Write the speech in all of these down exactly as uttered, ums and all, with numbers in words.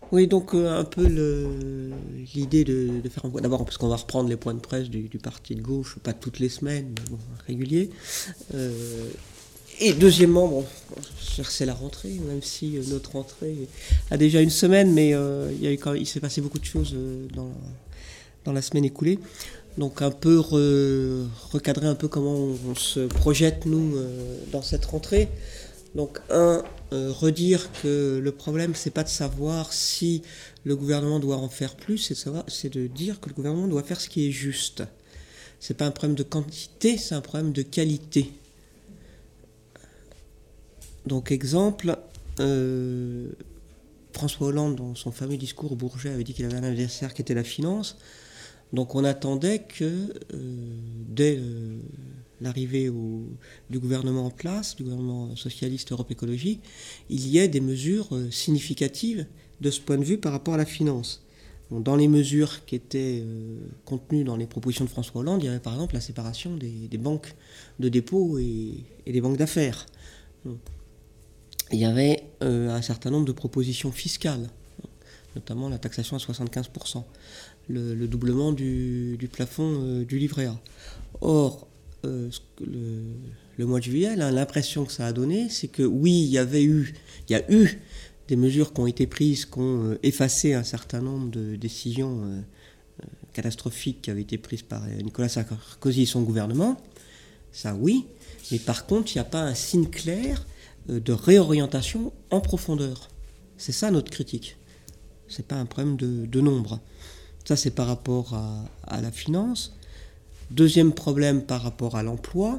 Oui, donc euh, un peu le, l'idée de, de faire un point. D'abord, parce qu'on va reprendre les points de presse du, du parti de gauche, pas toutes les semaines, mais bon, réguliers. Euh, et deuxièmement, bon, c'est la rentrée, même si euh, notre rentrée a déjà une semaine, mais euh, il, y a eu quand même- il s'est passé beaucoup de choses euh, dans, dans la semaine écoulée. Donc un peu re- recadrer un peu comment on, on se projette, nous, euh, dans cette rentrée. Donc, un, euh, redire que le problème, c'est pas de savoir si le gouvernement doit en faire plus, c'est de, savoir, c'est de dire que le gouvernement doit faire ce qui est juste. C'est pas un problème de quantité, c'est un problème de qualité. Donc, exemple, euh, François Hollande, dans son fameux discours au Bourget, avait dit qu'il avait un adversaire qui était la finance. Donc, on attendait que, euh, dès euh, l'arrivée au, du gouvernement en place, du gouvernement socialiste Europe Écologie, il y ait des mesures euh, significatives de ce point de vue par rapport à la finance. Bon, dans les mesures qui étaient euh, contenues dans les propositions de François Hollande, il y avait par exemple la séparation des, des banques de dépôt et, et des banques d'affaires. Il y avait euh, un certain nombre de propositions fiscales, notamment la taxation à soixante-quinze pour cent, le, le doublement du, du plafond euh, du livret A. Or, euh, le, le mois de juillet, là, l'impression que ça a donné, c'est que oui, il y avait eu, il y a eu des mesures qui ont été prises, qui ont euh, effacé un certain nombre de décisions euh, catastrophiques qui avaient été prises par Nicolas Sarkozy et son gouvernement. Ça, oui. Mais par contre, il n'y a pas un signe clair euh, de réorientation en profondeur. C'est ça notre critique. C'est pas un problème de, de nombre. Ça, c'est par rapport à, à la finance. Deuxième problème par rapport à l'emploi,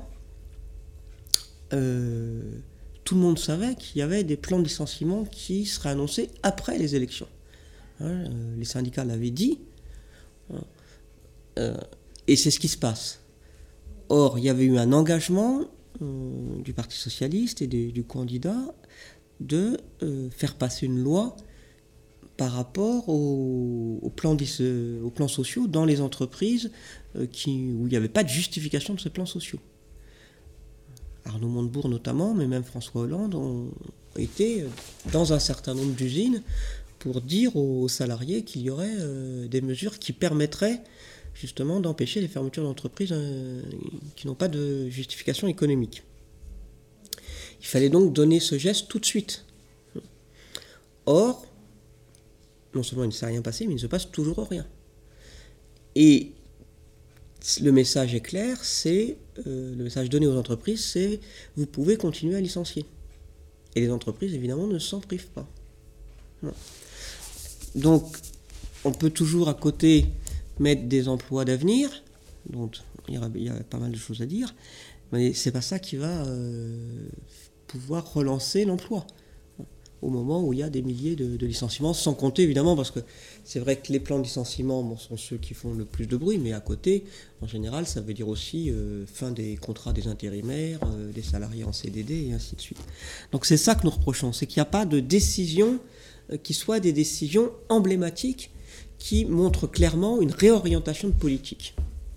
euh, tout le monde savait qu'il y avait des plans de licenciement qui seraient annoncés après les élections. Hein, euh, les syndicats l'avaient dit, hein, euh, et c'est ce qui se passe. Or, il y avait eu un engagement euh, du Parti socialiste et du, du candidat de euh, faire passer une loi par rapport aux, aux, plans, aux plans sociaux dans les entreprises euh, qui, où il n'y avait pas de justification de ces plans sociaux. Arnaud Montebourg notamment, mais même François Hollande ont été dans un certain nombre d'usines pour dire aux salariés qu'il y aurait euh, des mesures qui permettraient justement d'empêcher les fermetures d'entreprises euh, qui n'ont pas de justification économique. Il fallait donc donner ce geste tout de suite. Or, non seulement il ne s'est rien passé, mais il ne se passe toujours rien. Et le message est clair, c'est euh, le message donné aux entreprises, c'est vous pouvez continuer à licencier. Et les entreprises, évidemment, ne s'en privent pas. Non. Donc, on peut toujours à côté mettre des emplois d'avenir, dont il y, a, il y a pas mal de choses à dire, mais c'est pas ça qui va euh, pouvoir relancer l'emploi au moment où il y a des milliers de, de licenciements, sans compter évidemment, parce que c'est vrai que les plans de licenciement bon, sont ceux qui font le plus de bruit, mais à côté, en général, ça veut dire aussi euh, fin des contrats des intérimaires, euh, des salariés en C D D, et ainsi de suite. Donc c'est ça que nous reprochons, c'est qu'il n'y a pas de décision euh, qui soit des décisions emblématiques qui montrent clairement une réorientation de politique.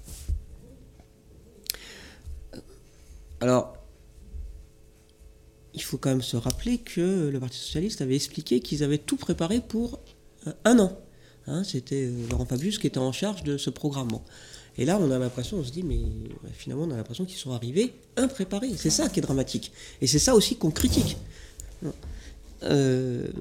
Alors, il faut quand même se rappeler que le Parti Socialiste avait expliqué qu'ils avaient tout préparé pour euh, un an. Hein, c'était euh, Laurent Fabius qui était en charge de ce programme. Bon. Et là, on a l'impression, on se dit, mais ouais, finalement, on a l'impression qu'ils sont arrivés impréparés. C'est ça qui est dramatique. Et c'est ça aussi qu'on critique. Euh,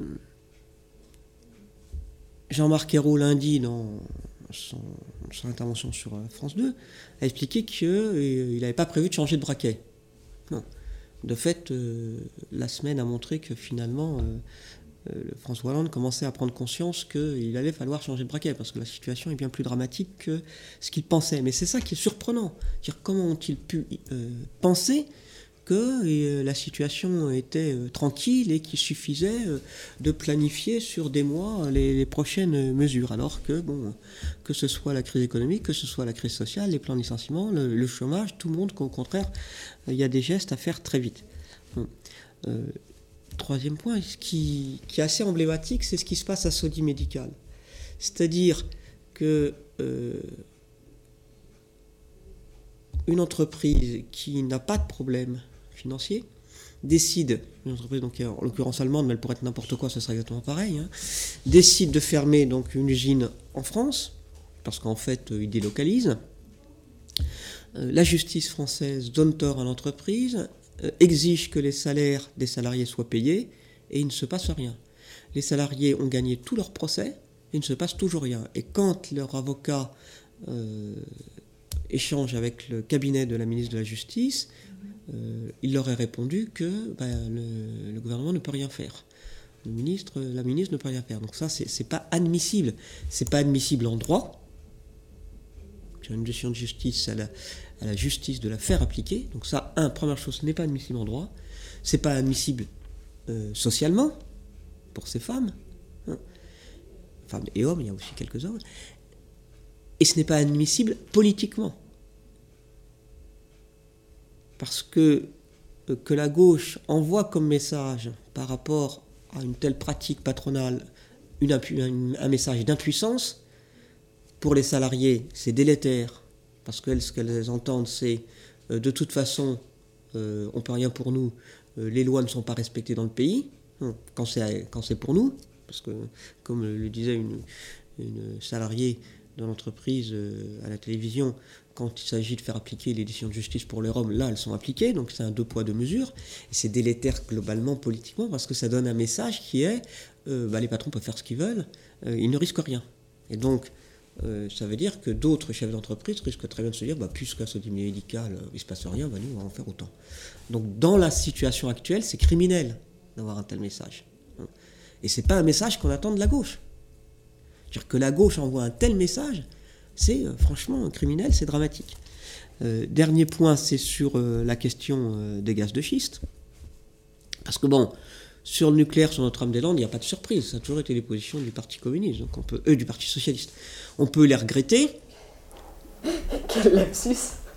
Jean-Marc Ayrault, lundi, dans son, son intervention sur France deux, a expliqué qu'il euh, n'avait pas prévu de changer de braquet. Non. De fait, euh, la semaine a montré que finalement, euh, euh, François Hollande commençait à prendre conscience qu'il allait falloir changer de braquet, parce que la situation est bien plus dramatique que ce qu'il pensait. Mais c'est ça qui est surprenant. C'est-à-dire, comment ont-ils pu euh, penser que euh, la situation était euh, tranquille et qu'il suffisait euh, de planifier sur des mois les, les prochaines mesures, alors que, bon, que ce soit la crise économique, que ce soit la crise sociale, les plans de licenciement, le, le chômage, tout le monde qu'au contraire, il y a des gestes à faire très vite. Bon. Euh, troisième point, ce qui, qui est assez emblématique, c'est ce qui se passe à Sodi Médical. C'est-à-dire que euh, une entreprise qui n'a pas de problème financier, décide, une entreprise donc, en l'occurrence allemande, mais elle pourrait être n'importe quoi, ce serait exactement pareil, hein, décide de fermer donc, une usine en France, parce qu'en fait, euh, il délocalise. Euh, la justice française donne tort à l'entreprise, euh, exige que les salaires des salariés soient payés, et il ne se passe rien. Les salariés ont gagné tous leurs procès, et il ne se passe toujours rien. Et quand leur avocat euh, échange avec le cabinet de la ministre de la Justice, euh, il leur est répondu que ben, le, le gouvernement ne peut rien faire. Le ministre, la ministre ne peut rien faire. Donc ça, c'est, c'est pas admissible. C'est pas admissible en droit. Sur une décision de justice, à la, à la justice de la faire appliquer. Donc ça, un, première chose, ce n'est pas admissible en droit. C'est pas admissible euh, socialement pour ces femmes. Hein. Femmes et hommes, il y a aussi quelques hommes. Et ce n'est pas admissible politiquement. Parce que euh, que la gauche envoie comme message par rapport à une telle pratique patronale une, une, un message d'impuissance, pour les salariés, c'est délétère. Parce que ce qu'elles entendent, c'est euh, de toute façon, euh, on ne peut rien pour nous, euh, les lois ne sont pas respectées dans le pays, hein, quand, c'est, quand c'est pour nous. Parce que, comme le disait une, une salariée de l'entreprise euh, à la télévision, quand il s'agit de faire appliquer les décisions de justice pour les Roms, là, elles sont appliquées, donc c'est un deux poids, deux mesures. Et c'est délétère globalement, politiquement, parce que ça donne un message qui est euh, bah, les patrons peuvent faire ce qu'ils veulent, euh, ils ne risquent rien. Et donc, euh, ça veut dire que d'autres chefs d'entreprise risquent très bien de se dire bah, puisqu'à ce dîner médical, il ne se passe rien, bah, nous, on va en faire autant. Donc, dans la situation actuelle, c'est criminel d'avoir un tel message. Et ce n'est pas un message qu'on attend de la gauche. C'est-à-dire que la gauche envoie un tel message, c'est euh, franchement criminel, c'est dramatique. Euh, dernier point, c'est sur euh, la question euh, des gaz de schiste. Parce que bon, sur le nucléaire, sur Notre-Dame-des-Landes, il n'y a pas de surprise. Ça a toujours été les positions du Parti communiste, donc on peut, euh, du Parti socialiste. On peut les regretter. Quel lapsus.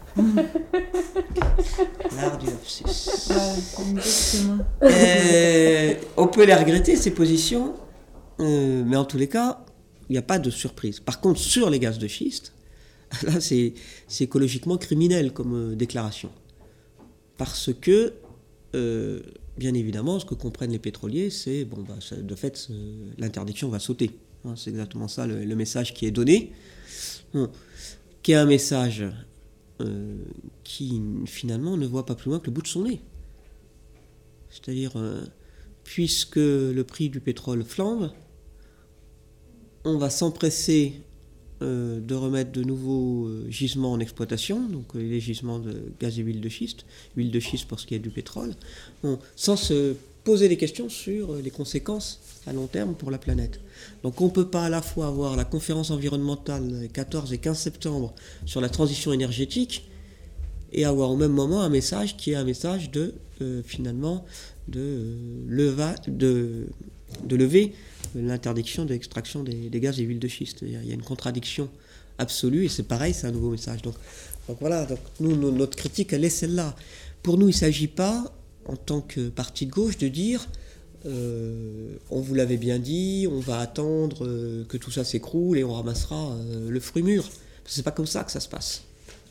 L'art du lapsus. Ouais, euh, on peut les regretter, ces positions, euh, mais en tous les cas, il n'y a pas de surprise. Par contre, sur les gaz de schiste, là, c'est, c'est écologiquement criminel comme euh, déclaration. Parce que, euh, bien évidemment, ce que comprennent les pétroliers, c'est, bon, bah, ça, de fait, l'interdiction va sauter. Hein, c'est exactement ça le, le message qui est donné. Bon, qui est un message euh, qui, finalement, ne voit pas plus loin que le bout de son nez. C'est-à-dire, euh, puisque le prix du pétrole flambe, on va s'empresser euh, de remettre de nouveaux euh, gisements en exploitation, donc euh, les gisements de gaz et huile de schiste, huile de schiste pour ce qui est du pétrole, bon, sans se poser des questions sur euh, les conséquences à long terme pour la planète. Donc on ne peut pas à la fois avoir la conférence environnementale quatorze et quinze septembre sur la transition énergétique et avoir au même moment un message qui est un message de, euh, finalement, de, euh, leva, de, de lever l'interdiction de l'extraction des, des gaz et huiles de schiste. Il y a, il y a une contradiction absolue et c'est pareil, c'est un nouveau message. Donc, donc voilà, donc nous, nos, notre critique, elle est celle-là. Pour nous, il ne s'agit pas, en tant que parti de gauche, de dire euh, on vous l'avait bien dit, on va attendre euh, que tout ça s'écroule et on ramassera euh, le fruit mûr. C'est pas comme ça que ça se passe.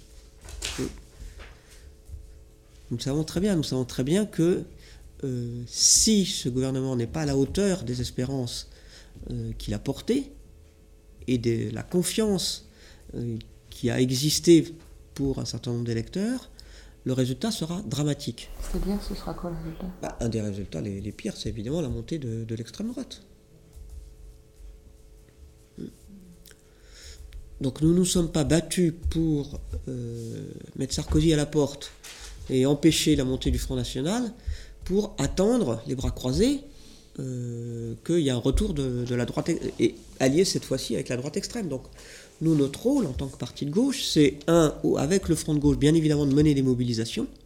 Nous savons très bien, nous savons très bien que Euh, si ce gouvernement n'est pas à la hauteur des espérances euh, qu'il a portées et de la confiance euh, qui a existé pour un certain nombre d'électeurs, le résultat sera dramatique. C'est-à-dire, ce sera quoi le résultat ? Bah, un des résultats les, les pires, c'est évidemment la montée de, de l'extrême droite. Donc nous ne nous sommes pas battus pour euh, mettre Sarkozy à la porte et empêcher la montée du Front National, pour attendre, les bras croisés, euh, qu'il y a un retour de, de la droite, et allié cette fois-ci avec la droite extrême. Donc nous, notre rôle en tant que parti de gauche, c'est, un, avec le Front de gauche, bien évidemment, de mener des mobilisations,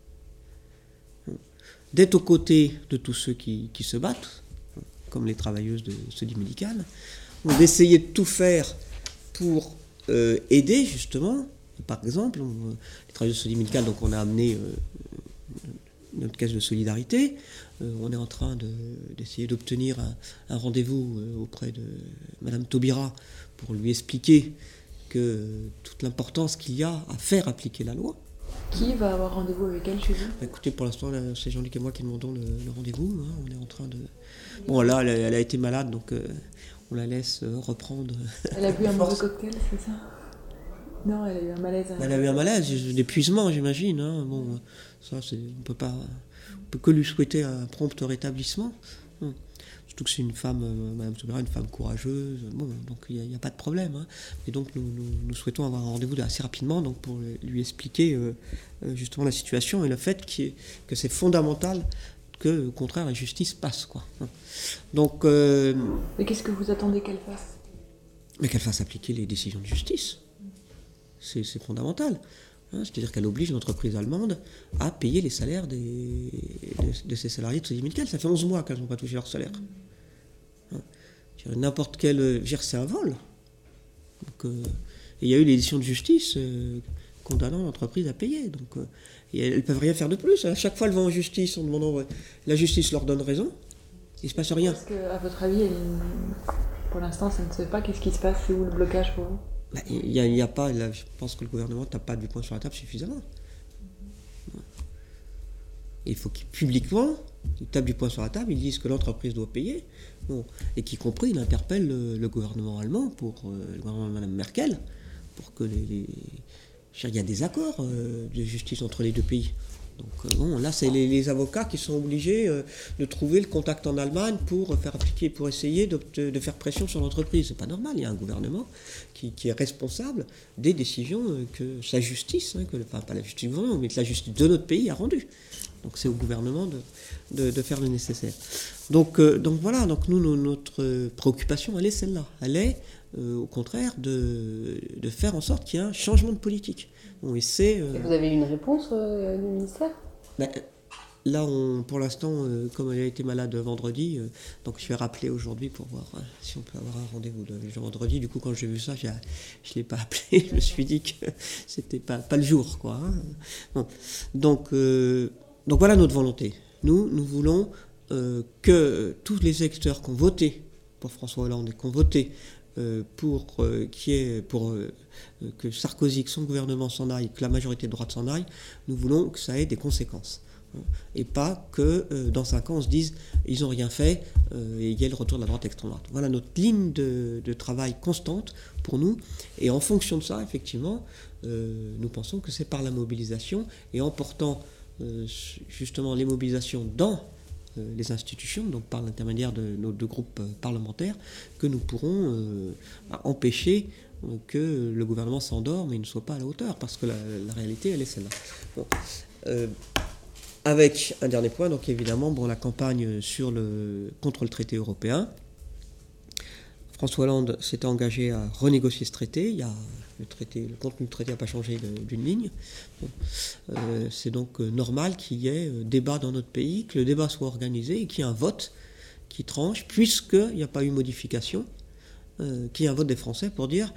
d'être aux côtés de tous ceux qui, qui se battent, comme les travailleuses de Sodi Médical, d'essayer de tout faire pour euh, aider, justement. Par exemple, on, les travailleuses de Sodi Médical, donc on a amené... Euh, notre caisse de solidarité, euh, on est en train de, d'essayer d'obtenir un, un rendez-vous euh, auprès de Madame Taubira pour lui expliquer que euh, toute l'importance qu'il y a à faire appliquer la loi. Qui va avoir rendez-vous avec elle chez vous? Écoutez, pour l'instant, là, c'est Jean-Luc et moi qui demandons le, le rendez-vous. Hein. On est en train de... Bon, là, elle a, elle a été malade, donc euh, on la laisse euh, reprendre. Elle a bu un mauvais cocktail, c'est ça? Non, elle a eu un malaise. Elle a eu un malaise, d'épuisement, j'imagine. Hein. Bon, ça, c'est, on peut pas, on peut que lui souhaiter un prompt rétablissement. Hum. Surtout que c'est une femme, euh, Madame Soubera, une femme courageuse. Bon, donc il n'y a, a pas de problème. Hein. Et donc nous, nous, nous souhaitons avoir un rendez-vous assez rapidement, donc pour lui expliquer euh, justement la situation et le fait qu'il, que c'est fondamental que, au contraire, la justice passe, quoi. Donc. Euh, Mais qu'est-ce que vous attendez qu'elle fasse? Mais qu'elle fasse appliquer les décisions de justice. C'est, c'est fondamental. Hein, c'est-à-dire qu'elle oblige l'entreprise allemande à payer les salaires des, de, de ses salariés de Crédit Mutuel. Ça fait onze mois qu'elles n'ont pas touché leur salaire. Hein, n'importe quel... Dire, c'est un vol. Donc, euh, et il y a eu les décisions de justice euh, condamnant l'entreprise à payer. Donc, euh, et elles ne peuvent rien faire de plus. À chaque fois, elles vont en justice en demandant... La justice leur donne raison. Il ne se passe rien. Est-ce qu'à votre avis, elle... pour l'instant, ça ne se fait pas? Qu'est-ce qui se passe? C'est où le blocage pour vous? Il n'y a, y a pas, là, je pense que le gouvernement ne tape pas du poing sur la table suffisamment. Il faut qu'il, publiquement, il tape du poing sur la table, ils disent que l'entreprise doit payer, bon, et qu'y compris, il interpelle le, le gouvernement allemand, pour, euh, le gouvernement de Mme Merkel, pour que les... les il y a des accords euh, de justice entre les deux pays. Donc euh, bon, là, c'est les, les avocats qui sont obligés euh, de trouver le contact en Allemagne pour faire appliquer, pour essayer de, de, de faire pression sur l'entreprise. C'est pas normal. Il y a un gouvernement qui, qui est responsable des décisions euh, que sa justice, hein, que, enfin pas la justice du gouvernement, mais que la justice de notre pays a rendues. Donc c'est au gouvernement de, de, de faire le nécessaire. Donc, euh, donc voilà. Donc nous, nos, notre préoccupation, elle est celle-là. Elle est euh, au contraire de, de faire en sorte qu'il y ait un changement de politique. Bon, et c'est, euh... et vous avez eu une réponse euh, du ministère? ben, Là, on, pour l'instant, euh, comme elle a été malade vendredi, euh, donc je vais rappeler aujourd'hui pour voir euh, si on peut avoir un rendez-vous le, le vendredi. Du coup, quand j'ai vu ça, j'ai, je ne l'ai pas appelé. Je me suis dit que c'était pas, pas le jour, quoi. Hein. Bon. Donc, euh, donc voilà notre volonté. Nous, nous voulons euh, que tous les électeurs qui ont voté pour François Hollande et qui ont voté euh, pour, euh, qui est, pour euh, que Sarkozy, que son gouvernement s'en aille, que la majorité de droite s'en aille, nous voulons que ça ait des conséquences. Et pas que euh, dans cinq ans on se dise ils n'ont rien fait euh, et il y a le retour de la droite extrême droite. Voilà notre ligne de, de travail constante pour nous, et en fonction de ça, effectivement, euh, nous pensons que c'est par la mobilisation et en portant euh, justement les mobilisations dans euh, les institutions, donc par l'intermédiaire de nos deux groupes parlementaires, que nous pourrons euh, empêcher que le gouvernement s'endorme et ne soit pas à la hauteur, parce que la, la réalité elle est celle-là. Bon. Euh, Avec un dernier point, donc évidemment, bon, la campagne sur le, contre le traité européen. François Hollande s'était engagé à renégocier ce traité. Il y a, le, traité le contenu du traité n'a pas changé de, d'une ligne. Bon, euh, c'est donc euh, normal qu'il y ait euh, débat dans notre pays, que le débat soit organisé et qu'il y ait un vote qui tranche, puisqu'il n'y a pas eu modification, euh, qu'il y ait un vote des Français pour dire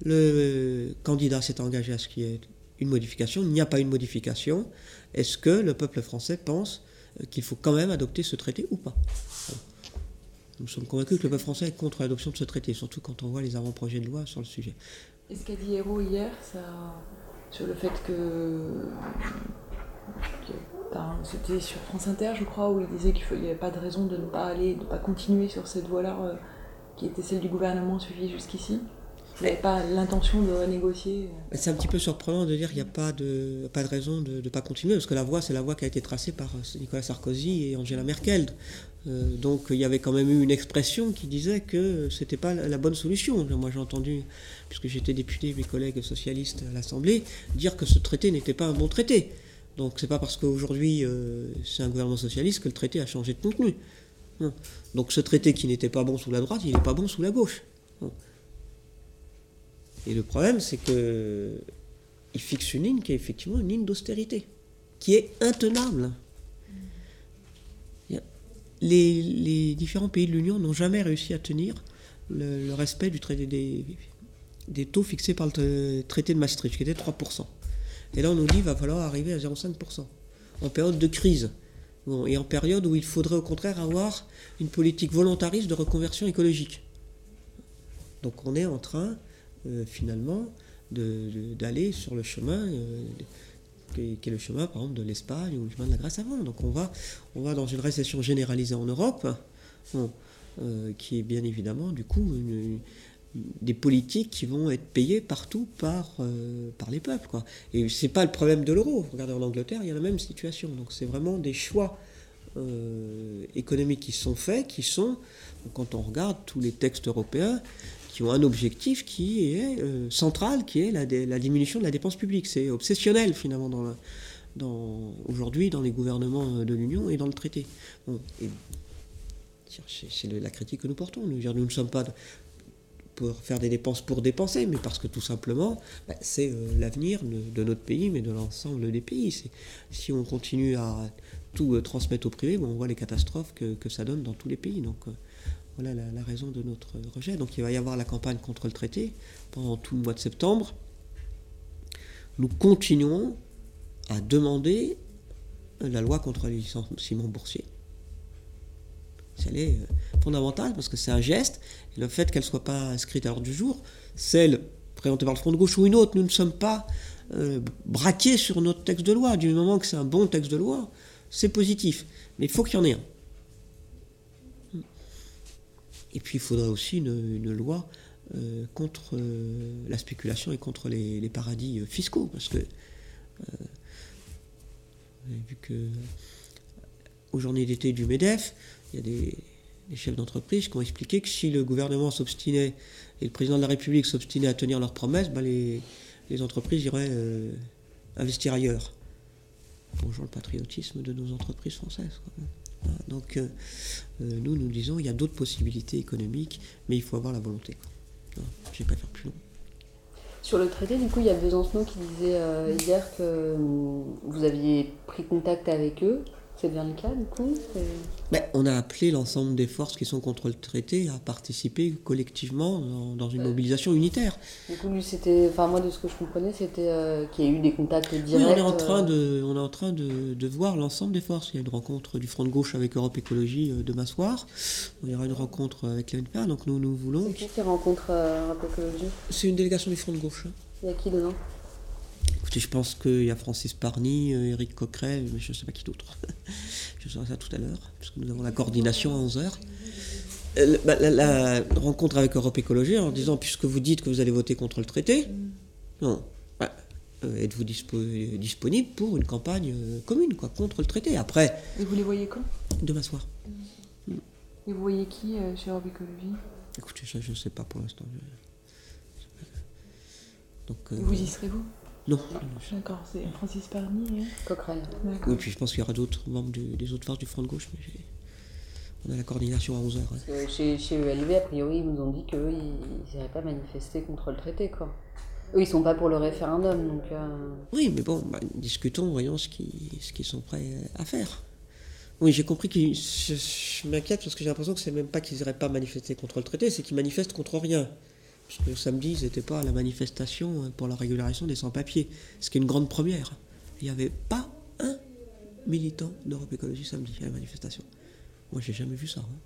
le candidat s'est engagé à ce qu'il y ait une modification, il n'y a pas une modification. Est-ce que le peuple français pense qu'il faut quand même adopter ce traité ou pas? Nous sommes convaincus que le peuple français est contre l'adoption de ce traité, surtout quand on voit les avant-projets de loi sur le sujet. Et ce qu'a dit Hérault hier, ça, sur le fait que, que c'était sur France Inter, je crois, où il disait qu'il n'y avait pas de raison de ne pas aller, de ne pas continuer sur cette voie-là, euh, qui était celle du gouvernement suivie jusqu'ici. Il n'y avait pas l'intention de renégocier. C'est un petit peu surprenant de dire qu'il n'y a pas de, pas de raison de ne pas continuer, parce que la voie, c'est la voie qui a été tracée par Nicolas Sarkozy et Angela Merkel. Euh, donc il y avait quand même eu une expression qui disait que ce n'était pas la, la bonne solution. Moi j'ai entendu, puisque j'étais député, mes collègues socialistes à l'Assemblée, dire que ce traité n'était pas un bon traité. Donc c'est pas parce qu'aujourd'hui euh, c'est un gouvernement socialiste que le traité a changé de contenu. Non. Donc ce traité qui n'était pas bon sous la droite, il n'est pas bon sous la gauche. Non. Et le problème, c'est qu'il fixe une ligne qui est effectivement une ligne d'austérité, qui est intenable. Les, les différents pays de l'Union n'ont jamais réussi à tenir le, le respect du traité des, des taux fixés par le traité de Maastricht, qui était trois pour cent. Et là, on nous dit qu'il va falloir arriver à zéro virgule cinq pour cent, en période de crise. Bon, et en période où il faudrait au contraire avoir une politique volontariste de reconversion écologique. Donc on est en train... Euh, finalement, de, de, d'aller sur le chemin euh, qui est, qui est le chemin, par exemple, de l'Espagne ou le chemin de la Grèce avant. Donc on va, on va dans une récession généralisée en Europe, bon, euh, qui est bien évidemment, du coup, une, une, des politiques qui vont être payées partout par, euh, par les peuples, quoi. Et c'est pas le problème de l'euro. Regardez en Angleterre, il y a la même situation. Donc c'est vraiment des choix euh, économiques qui sont faits, qui sont, quand on regarde tous les textes européens, qui ont un objectif qui est euh, central, qui est la, la diminution de la dépense publique. C'est obsessionnel, finalement, dans la, dans, aujourd'hui, dans les gouvernements de l'Union et dans le traité. Bon, et, c'est, c'est la critique que nous portons. Nous, nous ne sommes pas pour faire des dépenses pour dépenser, mais parce que tout simplement, bah, c'est euh, l'avenir de, de notre pays, mais de l'ensemble des pays. C'est, si on continue à tout euh, transmettre au privé, bon, on voit les catastrophes que, que ça donne dans tous les pays. Donc, euh, voilà la, la raison de notre rejet. Donc il va y avoir la campagne contre le traité pendant tout le mois de septembre. Nous continuons à demander la loi contre le licenciement boursier. Elle est fondamentale parce que c'est un geste. Et le fait qu'elle ne soit pas inscrite à l'ordre du jour, celle présentée par le Front de gauche ou une autre, nous ne sommes pas euh, braqués sur notre texte de loi. Du moment que c'est un bon texte de loi, c'est positif. Mais il faut qu'il y en ait un. Et puis il faudrait aussi une, une loi euh, contre euh, la spéculation et contre les, les paradis euh, fiscaux. Parce que, euh, vous avez vu que aux journées d'été du MEDEF, il y a des, des chefs d'entreprise qui ont expliqué que si le gouvernement s'obstinait et le président de la République s'obstinait à tenir leurs promesses, ben les, les entreprises iraient euh, investir ailleurs. Bonjour le patriotisme de nos entreprises françaises, quoi. Voilà, donc euh, euh, nous, nous disons il y a d'autres possibilités économiques, mais il faut avoir la volonté. Voilà, je ne vais pas faire plus long. Sur le traité, du coup, il y a Besancenot qui disait euh, hier que euh, vous aviez pris contact avec eux. C'est bien le cas, du coup ben, on a appelé l'ensemble des forces qui sont contre le traité à participer collectivement dans, dans une mobilisation unitaire. Du coup, lui, c'était... Enfin, moi, de ce que je comprenais, c'était euh, qu'il y a eu des contacts directs. Oui, on est en train de, on est en train de, de voir l'ensemble des forces. Il y a une rencontre du Front de gauche avec Europe Écologie euh, demain soir. Il y aura une rencontre avec l'A N P A, donc nous, nous voulons... C'est qui qui rencontre euh, Europe Écologie ? C'est une délégation du Front de gauche. Hein. Il y a qui dedans ? Écoutez, je pense qu'il y a Francis Parny, euh, Éric Coquerel, mais je ne sais pas qui d'autre. Je saurai ça tout à l'heure, puisque nous avons la coordination à onze heures. Euh, bah, la, la rencontre avec Europe Écologie en disant, puisque vous dites que vous allez voter contre le traité, non, bah, euh, êtes-vous dispo- disponible pour une campagne euh, commune, quoi, contre le traité. Après... Et vous les voyez quand ? Demain soir. Mmh. Et vous voyez qui euh, chez Europe Écologie ? Écoutez, ça, je ne sais pas pour l'instant. Je... Donc, euh... Vous y serez, vous ? Non. D'accord, c'est Francis Parny et Coquerel. Oui, puis je pense qu'il y aura d'autres membres du, des autres forces du Front de gauche, mais j'ai... on a la coordination à onze heures. Hein. Chez, chez E L V, a priori, ils nous ont dit qu'eux, ils n'iraient pas manifester contre le traité, quoi. Eux, ils sont pas pour le référendum, donc... Euh... Oui, mais bon, bah, discutons, voyons ce qu'ils, ce qu'ils sont prêts à faire. Oui, j'ai compris que je, je m'inquiète parce que j'ai l'impression que c'est même pas qu'ils n'iraient pas manifester contre le traité, c'est qu'ils manifestent contre rien. Parce que samedi, ils n'étaient pas à la manifestation pour la régularisation des sans-papiers, ce qui est une grande première. Il n'y avait pas un militant d'Europe Écologie samedi à la manifestation. Moi, j'ai jamais vu ça. Hein.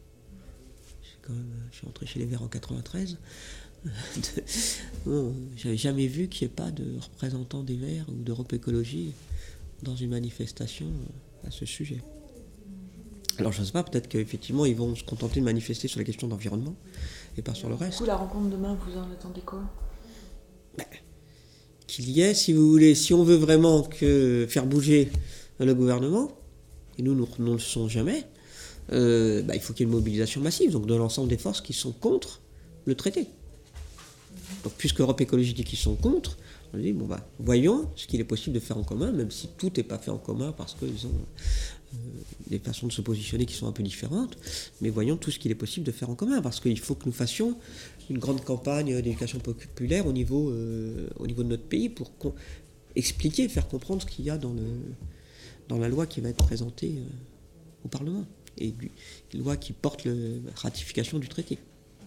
Quand même, je suis rentré chez les Verts en quatre-vingt-treize. Bon, j'avais jamais vu qu'il n'y ait pas de représentants des Verts ou d'Europe Écologie dans une manifestation à ce sujet. Alors je ne sais pas, peut-être qu'effectivement ils vont se contenter de manifester sur la question d'environnement et pas sur le reste. Du coup, la rencontre demain, vous en attendez quoi ? Ben, qu'il y ait, si vous voulez, si on veut vraiment que faire bouger le gouvernement, et nous, nous ne le sommes jamais, euh, ben, il faut qu'il y ait une mobilisation massive, donc de l'ensemble des forces qui sont contre le traité. Donc puisque Europe Écologie dit qu'ils sont contre, on dit, bon bah, voyons ce qu'il est possible de faire en commun, même si tout n'est pas fait en commun parce qu'ils ont euh, des façons de se positionner qui sont un peu différentes, mais voyons tout ce qu'il est possible de faire en commun, parce qu'il faut que nous fassions une grande campagne d'éducation populaire au niveau, euh, au niveau de notre pays pour con- expliquer, faire comprendre ce qu'il y a dans, le, dans la loi qui va être présentée euh, au Parlement, et du, une loi qui porte la ratification du traité.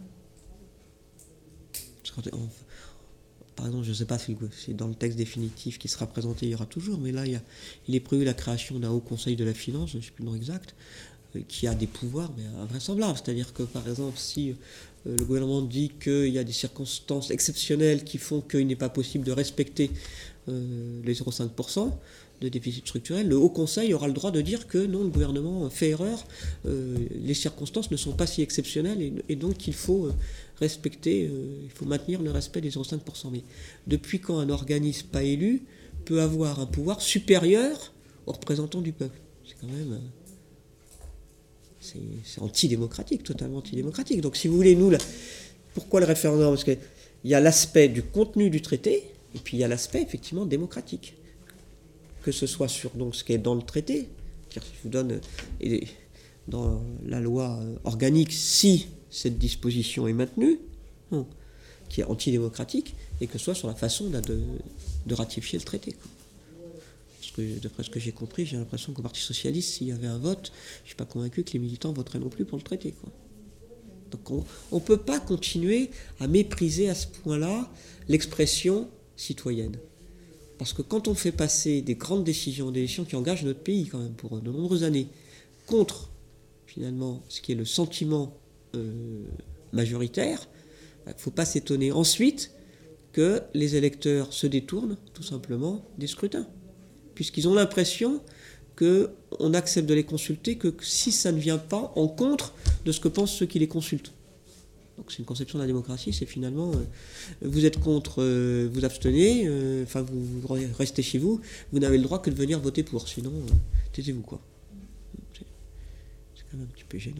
Par exemple, je ne sais pas si dans le texte définitif qui sera présenté, il y aura toujours, mais là, il, y a, il est prévu la création d'un haut conseil de la finance, je ne sais plus le nom exact, euh, qui a des pouvoirs mais invraisemblables. C'est-à-dire que, par exemple, si euh, le gouvernement dit qu'il y a des circonstances exceptionnelles qui font qu'il n'est pas possible de respecter euh, les zéro virgule cinq pour cent, de déficit structurel, le Haut Conseil aura le droit de dire que non, le gouvernement fait erreur, euh, les circonstances ne sont pas si exceptionnelles et, et donc il faut euh, respecter, euh, il faut maintenir le respect des zéro virgule cinq pour cent. Mais depuis quand un organisme pas élu peut avoir un pouvoir supérieur aux représentants du peuple? C'est quand même... Euh, c'est, c'est antidémocratique, totalement antidémocratique. Donc si vous voulez, nous, là, pourquoi le référendum? Parce qu'il y a l'aspect du contenu du traité, et puis il y a l'aspect effectivement démocratique. Que ce soit sur donc, ce qui est dans le traité, je vous donne et dans la loi organique, si cette disposition est maintenue, non, qui est antidémocratique, et que ce soit sur la façon de, de ratifier le traité. Quoi. Parce que d'après ce que j'ai compris, j'ai l'impression qu'au Parti Socialiste, s'il y avait un vote, je ne suis pas convaincu que les militants voteraient non plus pour le traité. Quoi. Donc on ne peut pas continuer à mépriser à ce point-là l'expression citoyenne. Parce que quand on fait passer des grandes décisions, des décisions qui engagent notre pays quand même pour de nombreuses années, contre finalement ce qui est le sentiment euh, majoritaire, il ne faut pas s'étonner ensuite que les électeurs se détournent tout simplement des scrutins. Puisqu'ils ont l'impression qu'on accepte de les consulter que si ça ne vient pas en contre de ce que pensent ceux qui les consultent. Donc c'est une conception de la démocratie, c'est finalement, euh, vous êtes contre, euh, vous abstenez, euh, enfin vous, vous restez chez vous, vous n'avez le droit que de venir voter pour, sinon euh, taisez-vous quoi. C'est, c'est quand même un petit peu gênant.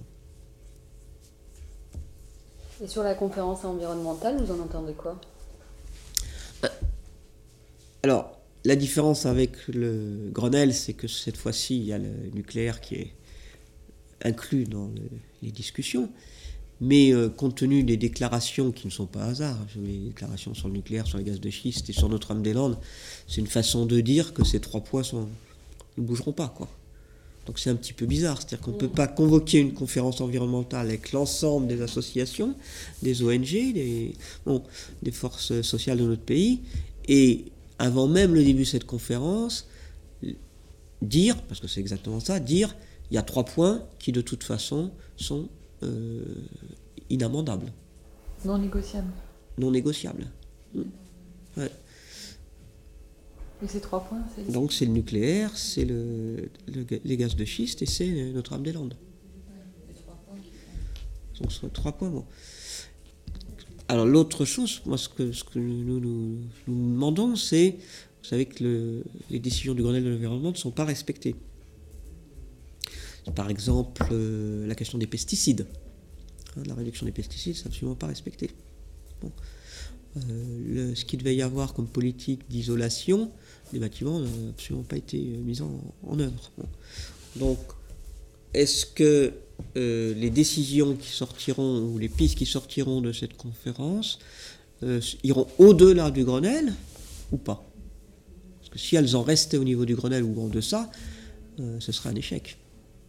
Et sur la conférence environnementale, vous en entendez quoi? Alors, la différence avec le Grenelle, c'est que cette fois-ci, il y a le nucléaire qui est inclus dans le, les discussions. Mais euh, compte tenu des déclarations qui ne sont pas hasard, les déclarations sur le nucléaire, sur les gaz de schiste et sur Notre-Dame-des-Landes, c'est une façon de dire que ces trois points sont, ne bougeront pas, quoi. Donc c'est un petit peu bizarre, c'est-à-dire qu'on ne peut pas convoquer une conférence environnementale avec l'ensemble des associations, des O N G, des, bon, des forces sociales de notre pays, et avant même le début de cette conférence, dire, parce que c'est exactement ça, dire, il y a trois points qui de toute façon sont Euh, inamendable. Non négociable. Non négociable. Mmh. Ouais. Et ces trois points, c'est... Donc c'est le nucléaire, c'est le, le, les gaz de schiste et c'est Notre-Dame-des-Landes. Donc ce sont trois points. Bon. Alors l'autre chose, moi ce que, ce que nous, nous, nous demandons, c'est, vous savez que le, les décisions du Grenelle de l'environnement ne sont pas respectées. Par exemple, euh, la question des pesticides. Hein, la réduction des pesticides, c'est absolument pas respecté. Bon. Euh, le, ce qu'il devait y avoir comme politique d'isolation des bâtiments n'a absolument pas été mis en, en œuvre. Bon. Donc, est-ce que euh, les décisions qui sortiront, ou les pistes qui sortiront de cette conférence, euh, iront au-delà du Grenelle, ou pas? Parce que si elles en restaient au niveau du Grenelle ou en deçà, euh, ce serait un échec.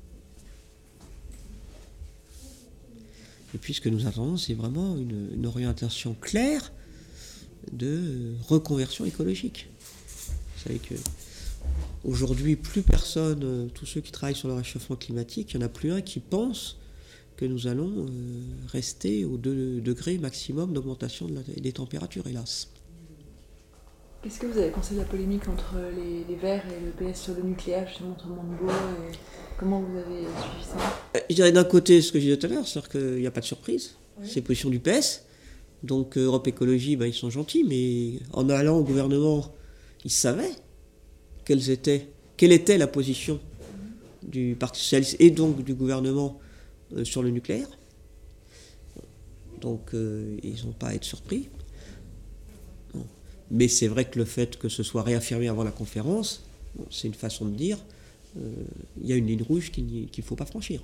Et puis ce que nous attendons, c'est vraiment une, une orientation claire de reconversion écologique. Vous savez que aujourd'hui, plus personne, tous ceux qui travaillent sur le réchauffement climatique, il n'y en a plus un qui pense que nous allons rester au deux degrés maximum d'augmentation de la, des températures, hélas. Qu'est-ce que vous avez pensé de la polémique entre les, les Verts et le P S sur le nucléaire, justement, sur Montebourg, et comment vous avez suivi ça? Je dirais d'un côté ce que je disais tout à l'heure, c'est-à-dire qu'il n'y a pas de surprise. Oui. C'est la position du P S. Donc Europe Écologie, ben, ils sont gentils, mais en allant au gouvernement, ils savaient quelles étaient, quelle était la position mmh. du Parti Socialiste et donc du gouvernement euh, sur le nucléaire. Donc euh, ils n'ont pas à être surpris. Bon. Mais c'est vrai que le fait que ce soit réaffirmé avant la conférence, bon, c'est une façon de dire il euh, y a une ligne rouge qu'il ne faut pas franchir.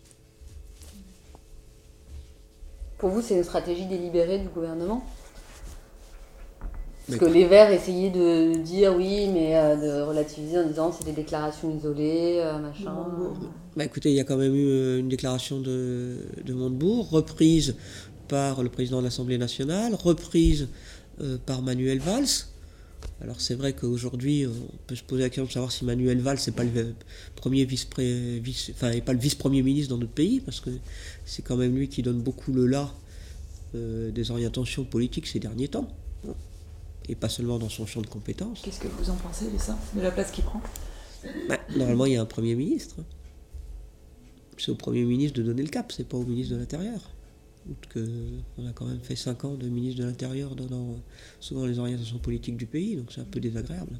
Pour vous, c'est une stratégie délibérée du gouvernement? Parce mais que les Verts essayaient de dire oui, mais euh, de relativiser en disant c'est des déclarations isolées, euh, machin. Bah écoutez, il y a quand même eu une déclaration de, de Montebourg, reprise par le président de l'Assemblée nationale, reprise euh, par Manuel Valls. Alors c'est vrai qu'aujourd'hui, on peut se poser la question de savoir si Manuel Valls n'est pas le premier vice-pré, vice, enfin, n'est pas le vice-premier ministre dans notre pays, parce que c'est quand même lui qui donne beaucoup le là euh, des orientations politiques ces derniers temps. et pas seulement dans son champ de compétences. Qu'est-ce que vous en pensez de ça, de la place qu'il prend? Bah, normalement, il y a un Premier ministre. C'est au Premier ministre de donner le cap, c'est pas au ministre de l'Intérieur. Que on a quand même fait cinq ans de ministre de l'Intérieur donnant souvent les orientations politiques du pays, donc c'est un peu désagréable.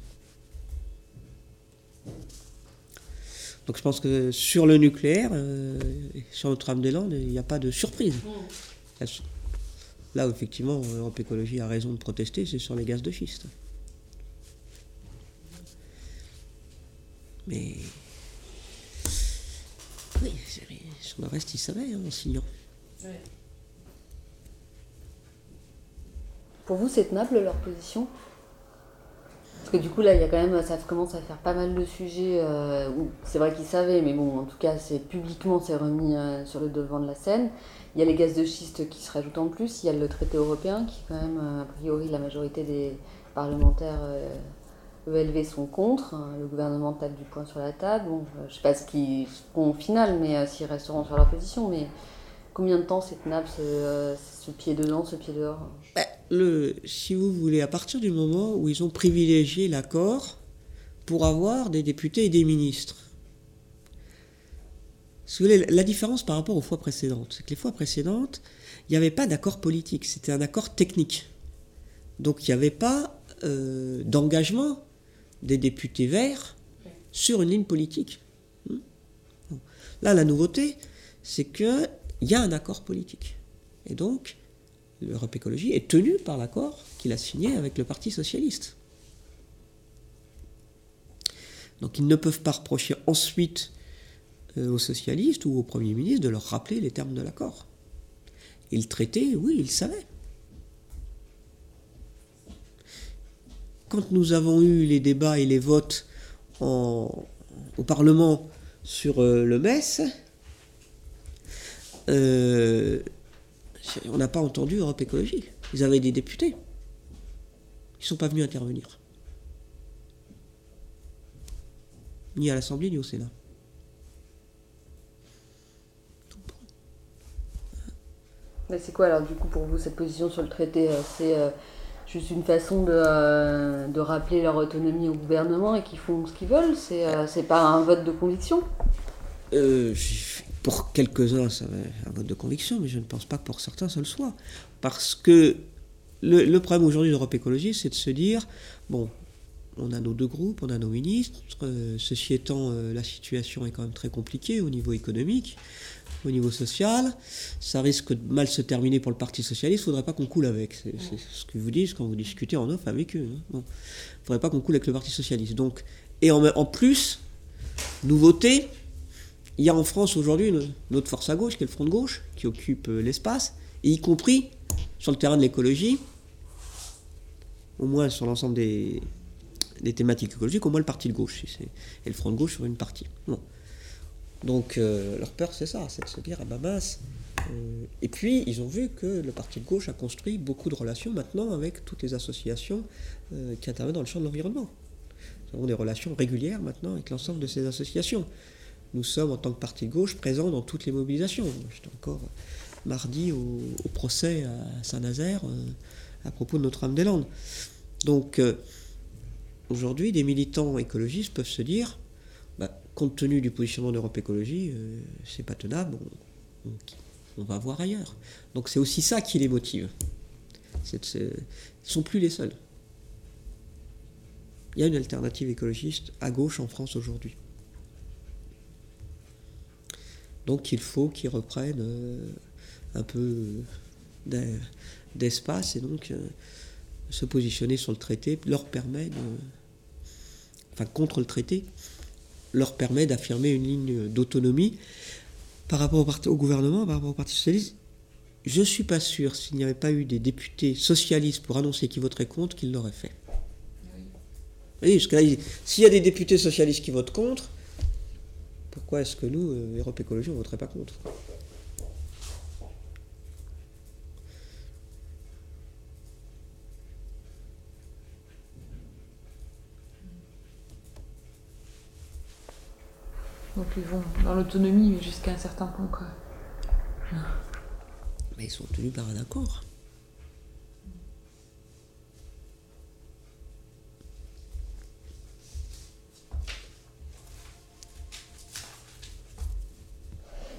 Donc je pense que sur le nucléaire, euh, sur Notre-Dame-des-Landes, il n'y a pas de surprise. Mmh. Là où effectivement Europe Écologie a raison de protester, c'est sur les gaz de schiste. Mais oui, sur le reste, ils savaient hein, en signant. Ouais. Pour vous, c'est tenable leur position? Parce que du coup, là, il y a quand même, ça commence à faire pas mal de sujets euh, où c'est vrai qu'ils savaient, mais bon, en tout cas, c'est publiquement, c'est remis euh, sur le devant de la scène. Il y a les gaz de schiste qui se rajoutent en plus. Il y a le traité européen qui, quand même, euh, a priori, la majorité des parlementaires euh, E L V sont contre. Hein, le gouvernement tape du poing sur la table. Bon, je ne sais pas ce qu'ils feront au final, mais euh, s'ils resteront sur leur position, mais combien de temps c'est tenable, ce, euh, ce pied dedans, ce pied dehors? Le, si vous voulez, à partir du moment où ils ont privilégié l'accord pour avoir des députés et des ministres. Si vous voulez, la différence par rapport aux fois précédentes, c'est que les fois précédentes, il n'y avait pas d'accord politique, c'était un accord technique. Donc il n'y avait pas euh, d'engagement des députés verts sur une ligne politique. Là, la nouveauté, c'est qu'il y a un accord politique. Et donc, l'Europe Écologie est tenue par l'accord qu'il a signé avec le Parti Socialiste. Donc ils ne peuvent pas reprocher ensuite euh, aux socialistes ou au Premier ministre de leur rappeler les termes de l'accord. Et le traité, oui, ils le savaient. Quand nous avons eu les débats et les votes en, au Parlement sur euh, le M E S, euh, on n'a pas entendu Europe Écologie. Ils avaient des députés. Ils ne sont pas venus intervenir. Ni à l'Assemblée, ni au Sénat. Mais c'est quoi alors du coup pour vous cette position sur le traité? C'est euh, juste une façon de, euh, de rappeler leur autonomie au gouvernement et qu'ils font ce qu'ils veulent? C'est, euh, c'est pas un vote de conviction? euh, Pour quelques-uns, ça va être un vote de conviction, mais je ne pense pas que pour certains, ça le soit. Parce que le, le problème aujourd'hui d'Europe Écologie, c'est de se dire, bon, on a nos deux groupes, on a nos ministres, euh, ceci étant, euh, la situation est quand même très compliquée au niveau économique, au niveau social, ça risque de mal se terminer pour le Parti Socialiste, il ne faudrait pas qu'on coule avec, c'est, c'est ce que vous dites quand vous discutez en off avec eux. Hein. Bon, il ne faudrait pas qu'on coule avec le Parti Socialiste. Donc, et en, en plus, nouveauté, il y a en France aujourd'hui une, une autre force à gauche, qui est le Front de gauche, qui occupe euh, l'espace, et y compris sur le terrain de l'écologie, au moins sur l'ensemble des, des thématiques écologiques, au moins le parti de gauche, et le Front de gauche sur une partie. Bon. Donc euh, leur peur, c'est ça, c'est de se dire, ah bah mince. Euh, et puis, ils ont vu que le parti de gauche a construit beaucoup de relations maintenant avec toutes les associations euh, qui interviennent dans le champ de l'environnement. Nous avons des relations régulières maintenant avec l'ensemble de ces associations. Nous sommes, en tant que parti de gauche, présents dans toutes les mobilisations. J'étais encore mardi au, au procès à Saint-Nazaire euh, à propos de Notre-Dame-des-Landes. Donc, euh, aujourd'hui, des militants écologistes peuvent se dire, bah, compte tenu du positionnement d'Europe Écologie, euh, c'est pas tenable, on, on, on va voir ailleurs. Donc c'est aussi ça qui les motive. C'est, c'est, ils ne sont plus les seuls. Il y a une alternative écologiste à gauche en France aujourd'hui. Donc il faut qu'ils reprennent euh, un peu euh, d'espace et donc euh, se positionner sur le traité leur permet de, enfin contre le traité, leur permet d'affirmer une ligne d'autonomie par rapport au, parti, au gouvernement, par rapport au Parti Socialiste. Je ne suis pas sûr, s'il n'y avait pas eu des députés socialistes pour annoncer qu'ils voteraient contre, qu'ils l'auraient fait. Oui. Oui, parce que là, s'il y a des députés socialistes qui votent contre, pourquoi est-ce que nous, euh, Europe Écologie, on ne voterait pas contre ? Donc ils vont dans l'autonomie, mais jusqu'à un certain point, quoi. Mais ils sont tenus par un accord.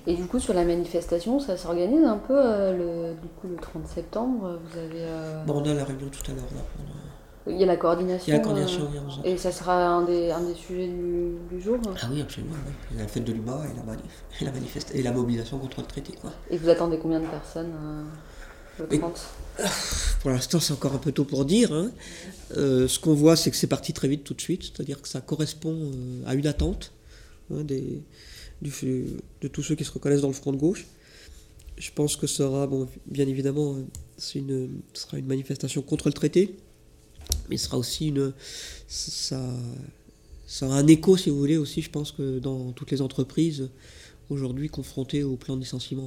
Et du coup, sur la manifestation, ça s'organise un peu euh, le, du coup, le trente septembre. Vous avez. Euh... Bon, on a la réunion tout à l'heure. Là. A... Il y a la coordination. Il y a la coordination. Euh... Et ça sera un des, un des sujets du, du jour. Ah oui, absolument. Oui. Il y a la fête de l'U M A et la, manif, et la, manifeste, et la mobilisation contre le traité. Quoi. Et vous attendez combien de personnes euh, le trente et... Pour l'instant, c'est encore un peu tôt pour dire. Hein. Euh, ce qu'on voit, c'est que c'est parti très vite tout de suite. C'est-à-dire que ça correspond euh, à une attente hein, des, du, de tous ceux qui se reconnaissent dans le front de gauche. Je pense que ce sera, bon, bien évidemment, c'est une, ce sera une manifestation contre le traité, mais ce sera aussi une, ça, ça aura un écho, si vous voulez, aussi, je pense que dans toutes les entreprises aujourd'hui confrontées au plan de licenciement.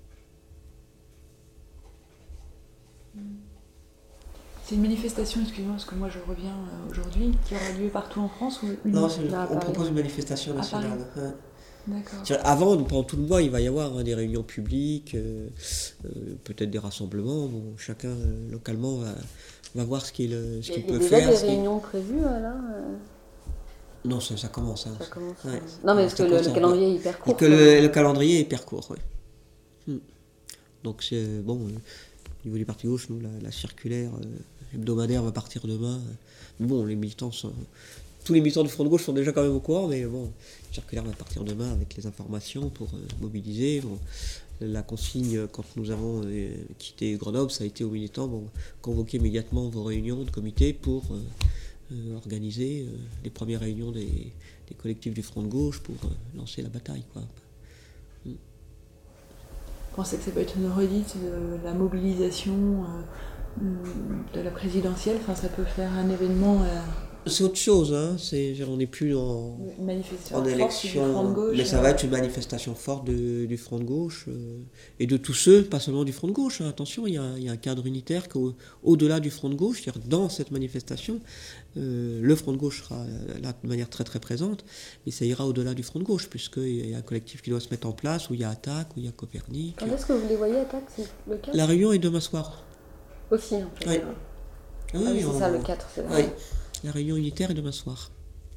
C'est une manifestation, excusez-moi, parce que moi je reviens aujourd'hui, qui aura lieu partout en France ou une... Non, c'est, là, on propose une manifestation nationale. Ouais. D'accord. Avant, pendant tout le mois, il va y avoir hein, des réunions publiques, euh, euh, peut-être des rassemblements. Bon, chacun euh, localement va, va voir ce qu'il, ce qu'il peut faire. Il y a déjà des réunions prévues là euh... Non, ça, ça commence. Hein. Ça commence ouais. Non, mais parce que le, le calendrier est hyper court. Que le, le calendrier est hyper court, oui. Hmm. Donc, c'est bon. Euh, au niveau du Parti gauche, nous, la, la circulaire euh, hebdomadaire va partir demain. Mais bon, les militants sont. Tous les militants du Front de gauche sont déjà quand même au courant, mais bon, la circulaire va partir demain avec les informations pour euh, mobiliser. Bon, la consigne, quand nous avons euh, quitté Grenoble, ça a été aux militants, bon, convoquez immédiatement vos réunions de comité pour euh, euh, organiser euh, les premières réunions des, des collectifs du Front de gauche pour euh, lancer la bataille, quoi. Mm. Vous pensez que ça peut être une redite de la mobilisation euh, de la présidentielle, enfin, ça peut faire un événement... Euh... C'est autre chose, hein. C'est, on n'est plus en, en élection, gauche, mais ça euh... va être une manifestation forte de, du Front de gauche euh, et de tous ceux, pas seulement du Front de gauche. Hein. Attention, il y, a, il y a un cadre unitaire qu'au-delà du Front de gauche, c'est-à-dire dans cette manifestation, euh, le Front de gauche sera là de manière très très présente, mais ça ira au-delà du Front de gauche, puisqu'il y a un collectif qui doit se mettre en place, où il y a Attaque, où il y a Copernic. Quand est-ce que vous les voyez, Attaque, c'est le quatre ? La réunion est demain soir. Aussi, en fait. Oui. Ah oui, oui, c'est on... ça, le quatre, c'est vrai. Oui. La réunion unitaire est demain soir.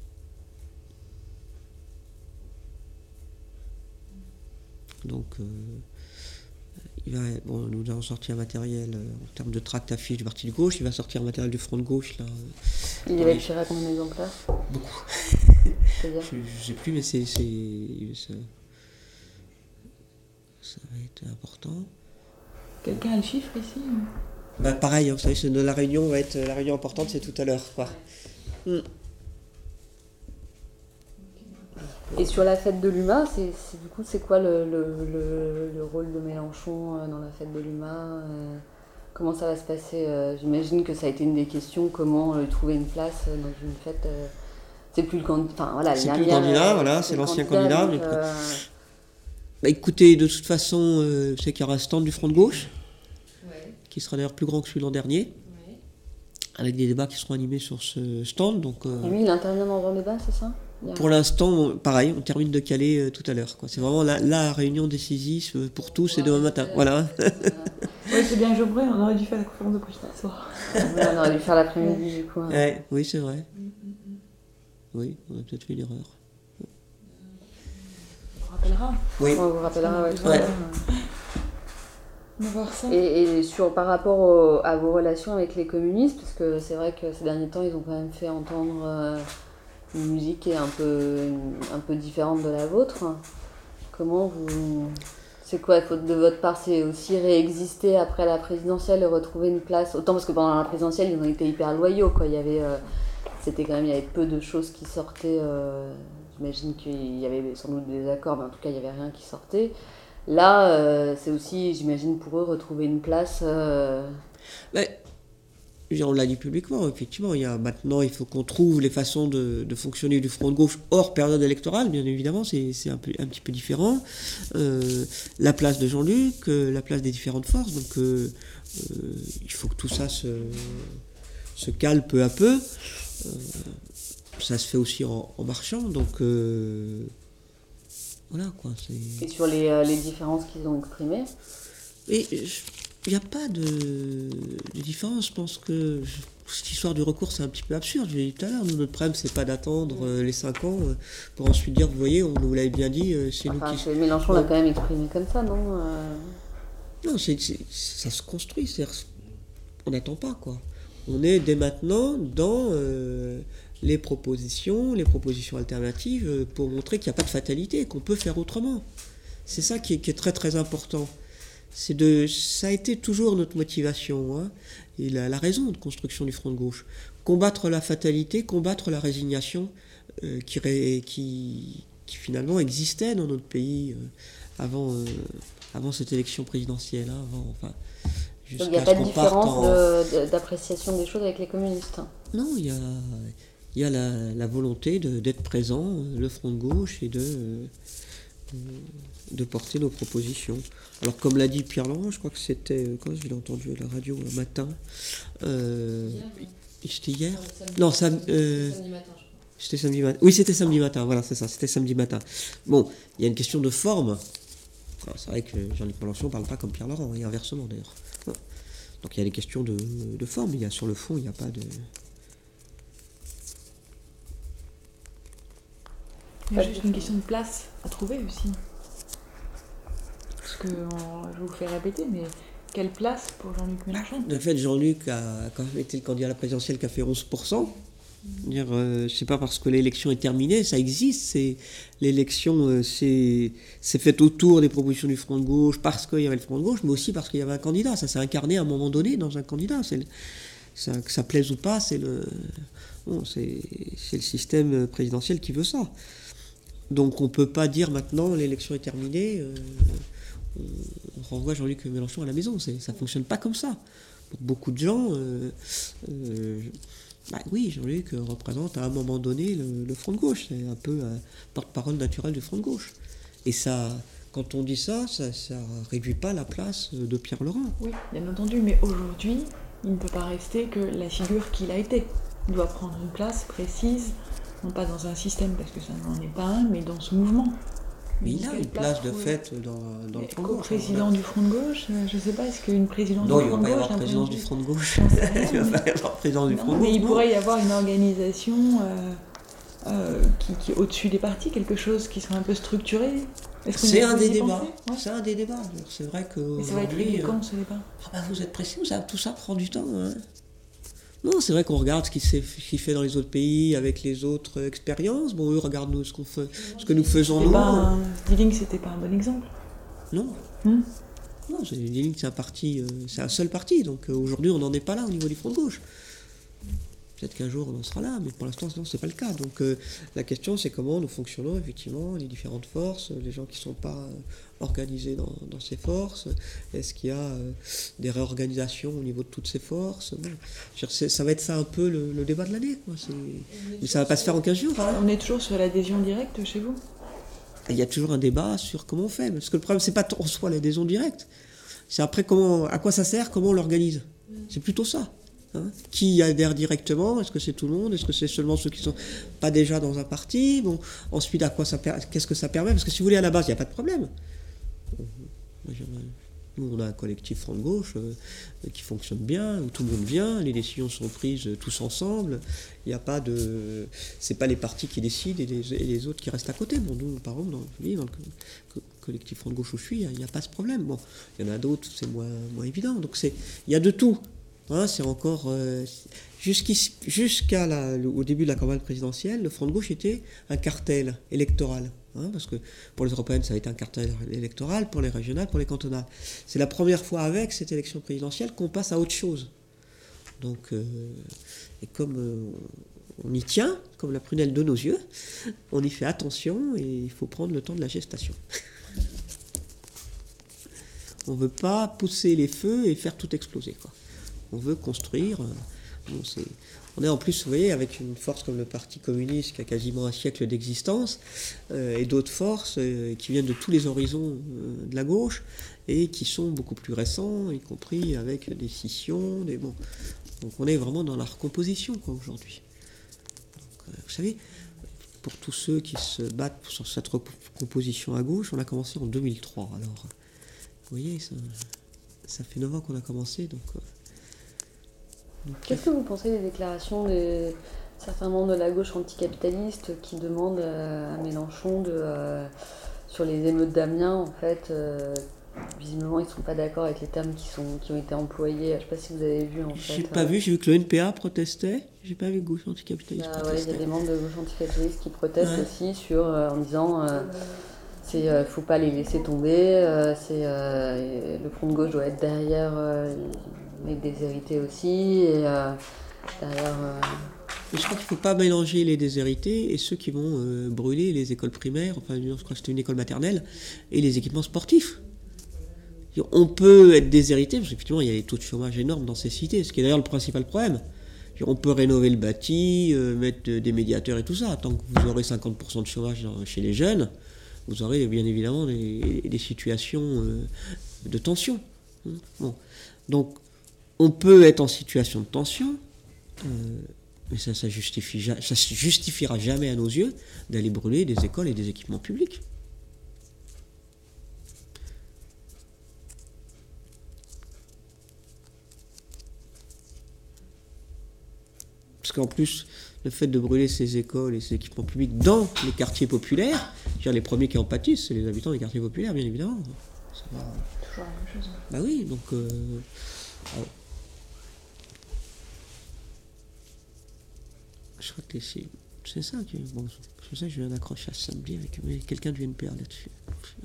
Donc, euh, il va, bon, nous avons sorti un matériel euh, en termes de tract affiche du Parti de gauche, il va sortir un matériel du Front de gauche. Là, il va tirer à combien d'exemplaires ? Beaucoup. C'est-à-dire je ne sais plus, mais c'est, c'est, ça, ça va être important. Quelqu'un a le chiffre ici ou... Bah, pareil, hein, vous savez, c'est de la réunion va être la réunion importante, c'est tout à l'heure, quoi. Mm. Et sur la fête de l'U M A, c'est, c'est, du coup, c'est quoi le, le, le, le rôle de Mélenchon dans la fête de l'U M A euh, Comment ça va se passer euh, J'imagine que ça a été une des questions, comment euh, trouver une place dans une fête. Euh, c'est plus le candidat. Enfin, voilà, c'est plus le candidat, euh, voilà, c'est, c'est l'ancien candidat. candidat donc, euh... bah, écoutez, de toute façon, euh, c'est qu'il y aura un stand du Front de gauche, ouais. Qui sera d'ailleurs plus grand que celui de l'an dernier. Ouais. Avec des débats qui seront animés sur ce stand. Donc, euh, et lui, il intervient dans un débat, c'est ça ? Pour l'instant, pareil, on termine de caler euh, tout à l'heure. Quoi. C'est vraiment la, la réunion décisive pour tous ouais, et demain matin. Euh, voilà. Oui, c'est bien Geoffroy, on aurait dû faire la conférence de presse ce soir. Ouais, on aurait dû faire l'après-midi du coup. Hein. Ouais, oui, c'est vrai. Oui, on a peut-être fait une erreur. On vous rappellera. Oui. On vous rappellera, ouais. ouais. On va voir ça. Et, et sur, par rapport au, à vos relations avec les communistes, parce que c'est vrai que ces derniers temps, ils ont quand même fait entendre... Euh, une musique qui est un peu, un peu différente de la vôtre. Comment vous... C'est quoi, faute de votre part, c'est aussi réexister après la présidentielle et retrouver une place, autant parce que pendant la présidentielle, ils ont été hyper loyaux, quoi. Il y avait, euh, c'était quand même, il y avait peu de choses qui sortaient, euh, j'imagine qu'il y avait sans doute des accords, mais en tout cas, il n'y avait rien qui sortait. Là, euh, c'est aussi, j'imagine, pour eux, retrouver une place... Euh... Mais... On l'a dit publiquement, effectivement, il y a, maintenant il faut qu'on trouve les façons de, de fonctionner du Front de gauche hors période électorale, bien évidemment, c'est, c'est un, peu, un petit peu différent. Euh, la place de Jean-Luc, euh, la place des différentes forces, donc euh, euh, il faut que tout ça se, se cale peu à peu. Euh, ça se fait aussi en, en marchant, donc euh, voilà quoi. C'est... Et sur les, euh, les différences qu'ils ont exprimées et, je, Il n'y a pas de, de différence, je pense que cette histoire du recours, c'est un petit peu absurde. Je l'ai dit tout à l'heure, nous, notre problème, c'est pas d'attendre euh, les cinq ans euh, pour ensuite dire, vous voyez, on nous l'avait bien dit, euh, c'est enfin, nous qui... c'est- Mélenchon l'a quand même exprimé comme ça, non euh... Non, c'est, c'est- ça se construit, c'est-à-dire, on n'attend pas, quoi. On est dès maintenant dans euh, les propositions, les propositions alternatives euh, pour montrer qu'il n'y a pas de fatalité, qu'on peut faire autrement. C'est ça qui est, qui est très très important. C'est de, ça a été toujours notre motivation, hein, et la, la raison de construction du Front de gauche. Combattre la fatalité, combattre la résignation euh, qui, ré, qui, qui finalement existait dans notre pays euh, avant, euh, avant cette élection présidentielle. Hein, avant, enfin, Donc il n'y a pas de différence en... de, de, d'appréciation des choses avec les communistes. Non, il y a, il y a la, la volonté de, d'être présent, le Front de gauche, et de... Euh, de porter nos propositions. Alors comme l'a dit Pierre Laurent, je crois que c'était quand je l'ai entendu à la radio un matin. Euh, hier, oui. C'était hier Non, sam, euh, samedi matin, je crois. C'était samedi matin. Oui, c'était samedi matin, voilà, c'est ça, c'était samedi matin. Bon, il y a une question de forme. Alors, c'est vrai que Jean-Luc Mélenchon ne parle pas comme Pierre Laurent, et inversement d'ailleurs. Donc il y a des questions de, de forme, il y a, sur le fond, il n'y a pas de... Il y a juste une question de place à trouver aussi. Parce que, on, je vous fais répéter, mais quelle place pour Jean-Luc Mélenchon ? De fait, Jean-Luc a quand même été le candidat à la présidentielle qui a fait onze pour cent. Dire, euh, c'est pas parce que l'élection est terminée, ça existe. C'est, l'élection euh, c'est, c'est faite autour des propositions du Front de gauche, parce qu'il y avait le Front de gauche, mais aussi parce qu'il y avait un candidat. Ça s'est incarné à un moment donné dans un candidat. C'est le, ça, que ça plaise ou pas, c'est le, bon, c'est, c'est le système présidentiel qui veut ça. Donc on ne peut pas dire maintenant l'élection est terminée, euh, on renvoie Jean-Luc Mélenchon à la maison. C'est, ça ne fonctionne pas comme ça. Pour beaucoup de gens, euh, euh, bah oui, Jean-Luc représente à un moment donné le, le Front de gauche. C'est un peu un porte-parole naturel du Front de gauche. Et ça, quand on dit ça, ça ne réduit pas la place de Pierre Laurent. Oui, bien entendu, mais aujourd'hui, il ne peut pas rester que la figure qu'il a été. Il doit prendre une place précise, non pas dans un système, parce que ça n'en est pas un, mais dans ce mouvement. Mais il a une place, place de fait dans, dans le Front de gauche. Président hein, du Front de gauche, je ne sais pas, est-ce qu'une présidence non, du Front de gauche... Non, il ne va pas y avoir présidence du Front de gauche. Il ne va pas y avoir présidence du Front de gauche. Mais il pourrait y avoir une organisation euh, euh, qui, qui est au-dessus des partis, quelque chose qui soit un peu structuré. Est-ce c'est un des débats. Ouais. C'est un des débats. C'est vrai que... Mais ça va être réglé quand, ce débat ? Ah bah vous êtes pressés, tout ça prend du temps. Hein. Non, c'est vrai qu'on regarde ce qui s'est fait dans les autres pays avec les autres expériences. Bon, eux regardent nous ce qu'on fait, ce que nous faisons nous. Dilling, c'était pas un bon exemple. Non. Hmm. Non, Dilling, c'est un parti, euh, c'est un seul parti. Donc euh, aujourd'hui, on n'en est pas là au niveau du Front de gauche. Peut-être qu'un jour on en sera là, mais pour l'instant, non, c'est pas le cas. Donc euh, la question, c'est comment nous fonctionnons effectivement, les différentes forces, les gens qui ne sont pas euh, organisés dans, dans ces forces. Est-ce qu'il y a euh, des réorganisations au niveau de toutes ces forces ? Bon, ça va être ça un peu le, le débat de l'année, quoi. C'est... Mais ça va pas se faire en quinze jours. Hein. On est toujours sur l'adhésion directe chez vous ? Il y a toujours un débat sur comment on fait. Parce que le problème, c'est pas en soi l'adhésion directe. C'est après comment, à quoi ça sert, comment on l'organise. C'est plutôt ça. Hein, qui adhère directement ? Est-ce que c'est tout le monde ? Est-ce que c'est seulement ceux qui ne sont pas déjà dans un parti ? Bon, ensuite, à quoi ça per... qu'est-ce que ça permet ? Parce que si vous voulez, à la base, il n'y a pas de problème. Nous, on a un collectif Front de gauche euh, qui fonctionne bien, où tout le monde vient, les décisions sont prises tous ensemble. Il n'y a pas de... C'est pas les partis qui décident et les, et les autres qui restent à côté. Bon, nous, par exemple, dans, dans le collectif Front de gauche où je suis, il n'y a, a pas ce problème. Bon, il y en a d'autres, c'est moins, moins évident. Donc, c'est... il y a de tout. Hein, c'est encore euh, jusqu'à la, au début de la campagne présidentielle, le Front de gauche était un cartel électoral. Hein, parce que pour les européennes, ça a été un cartel électoral, pour les régionales, pour les cantonales. C'est la première fois avec cette élection présidentielle qu'on passe à autre chose. Donc, euh, et comme euh, on y tient, comme la prunelle de nos yeux, on y fait attention et il faut prendre le temps de la gestation. On ne veut pas pousser les feux et faire tout exploser, quoi. On veut construire. Bon, c'est, on est en plus, vous voyez, avec une force comme le Parti communiste qui a quasiment un siècle d'existence, euh, et d'autres forces euh, qui viennent de tous les horizons euh, de la gauche et qui sont beaucoup plus récents, y compris avec des scissions. Des, bon. Donc on est vraiment dans la recomposition, quoi, aujourd'hui. Donc, euh, vous savez, pour tous ceux qui se battent sur cette recomposition à gauche, on a commencé en deux mille trois. Alors, vous voyez, ça, ça fait neuf ans qu'on a commencé, donc... Euh, Qu'est-ce que vous pensez des déclarations de certains membres de la gauche anticapitaliste qui demandent euh, à Mélenchon de, euh, sur les émeutes d'Amiens, en fait, euh, visiblement ils ne sont pas d'accord avec les termes qui, sont, qui ont été employés. Je ne sais pas si vous avez vu en fait. J'ai pas euh, vu, j'ai vu que le N P A protestait, j'ai pas vu gauche anticapitaliste bah, ouais, il protester. y a des membres de gauche anticapitaliste qui protestent Ouais. aussi sur, euh, en disant euh, c'est euh, faut pas les laisser tomber, euh, c'est euh, le front de gauche doit être derrière euh, les déshérités aussi et euh, derrière. Euh, Mais je crois qu'il ne faut pas mélanger les déshérités et ceux qui vont euh, brûler les écoles primaires, enfin je crois que c'était une école maternelle, et les équipements sportifs. On peut être déshérité, parce qu'effectivement il y a des taux de chômage énormes dans ces cités, ce qui est d'ailleurs le principal problème. On peut rénover le bâti, euh, mettre des médiateurs et tout ça. Tant que vous aurez cinquante pour cent de chômage chez les jeunes, vous aurez bien évidemment des, des situations euh, de tension. Bon. Donc on peut être en situation de tension, euh, mais ça ne justifie, ça justifiera jamais à nos yeux d'aller brûler des écoles et des équipements publics. Parce qu'en plus, le fait de brûler ces écoles et ces équipements publics dans les quartiers populaires, les premiers qui en pâtissent, c'est les habitants des quartiers populaires, bien évidemment. Ça va... Toujours la même chose. Bah oui, donc... Euh... Alors... Je crois que c'est, c'est ça qui... Bon, c'est ça que je viens d'accrocher à samedi avec quelqu'un du N P A là-dessus. Mais...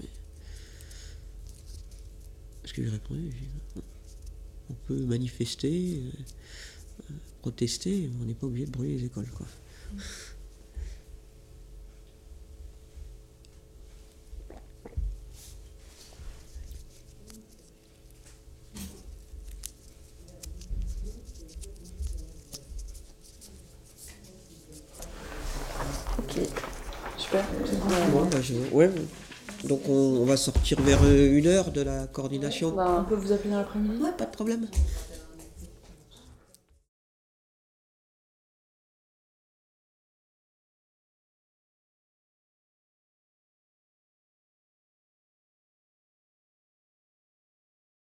Est-ce que j'ai répondu? On peut manifester... Euh... protester, on n'est pas obligé de brûler les écoles, quoi. ok. Super. C'est bon. Bon, bah, je... ouais. Donc on, on va sortir vers une heure de la coordination. Bah, On peut vous appeler dans l'après-midi? Ouais, pas de problème.